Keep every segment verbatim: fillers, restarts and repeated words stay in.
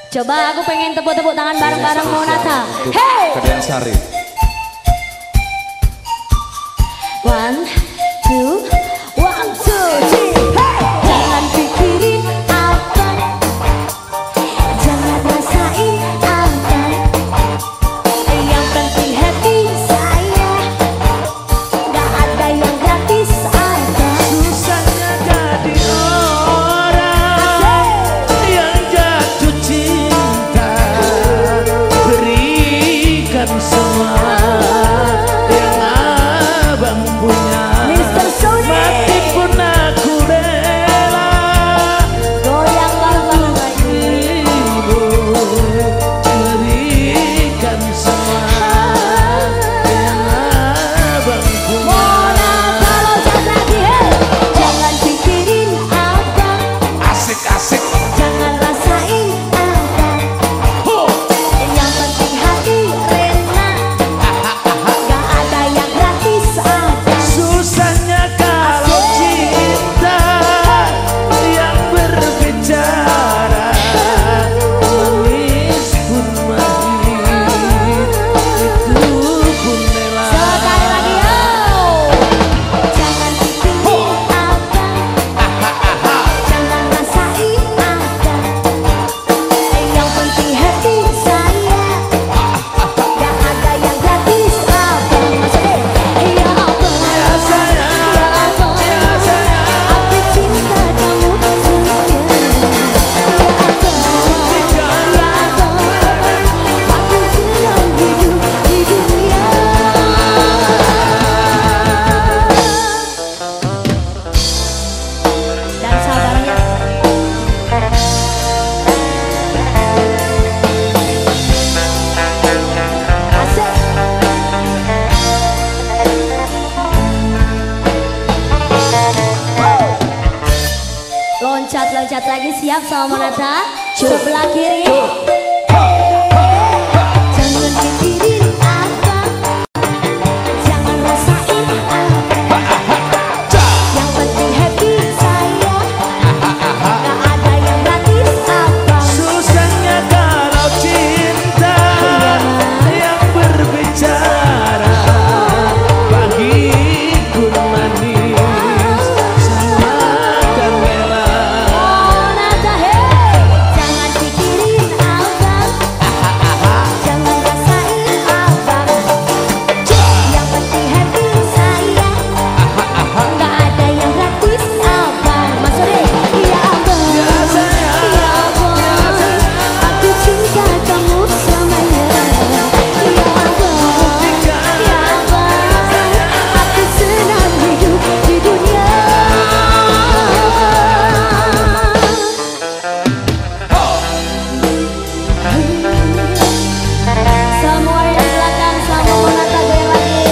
Coba aku pengen tepuk-tepuk tangan bareng-bareng Monata. Hey! Kedean Sari. One, two, one, two, three. Hey! Jangan pikirin apa, jangan rasain apa. Yang penting happy saya, gak ada yang gratis ada. Susahnya jadi orang yang jatuh cinta, berikan semua yang abang punya. mister Sony, Mati pun aku rela, goyang bareng-bareng lagi. ibu berikan semua yang abang punya. Monata loncat lagi, hey! Jangan pikirin apa, Asik-asik. jangan rasain apa. Yang penting hati rena, gak ada yang gratis ada. Susahnya kalau cinta yang berbicara, manis pun mahir, itu pun rela. Sekali lagi, oh! Jangan pikirin apa, jangan rasain apa. Yang penting happy saya, gak ada yang gratis apa. Maksudnya, ya apa, Ya sayang, ya apa, ya sayang, aku cinta kamu setia. Ya apa, ya apa, aku senang hidup di dunia. Dan sabarnya. Asik. Loncat-loncat lagi, siap sama Monata. Sebelah kiri. Jangan pikirin apa, jangan rasain apa. Yang penting happy saya, gak ada yang gratis apa. susahnya kalau cinta yang berbicara, bagiku manis sama kan rela. Monata, hey! Jangan pikirin apa, jangan rasain apa. Yang penting happy saya, gak ada yang gratis apa. Maksudnya, ya apa, Ya sayang, ya apa, aku cinta kamu selamanya. Ya apa, ya apa, aku senang hidup di dunia. Semua yang di belakang sama Monata goyang lagi.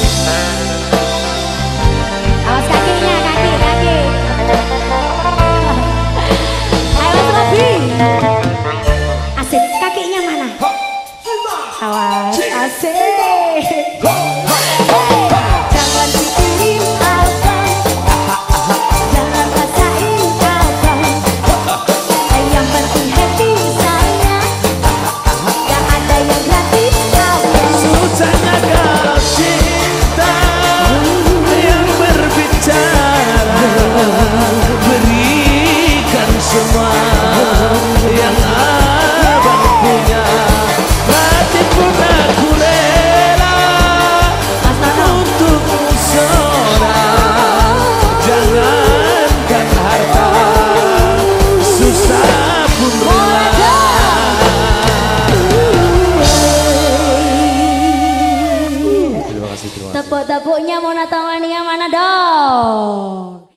Awas kakinya, kaki, kaki. Ayo Mas Robi. Asik, kakinya mana? Awas, asik. Jangan pikirin apa, jangan rasain apa. Yang penting happy saya, gak ada yang gratis apa. Susahnya kalau cinta yang berbicara, berikan semua yang abang punya. Mati pun aku rela Mas Nono, untukmu seorang. Jangankan harta, susah pun rela. Terima kasih, terima kasih. tepuk-tepuknya Monata Mania mana dong?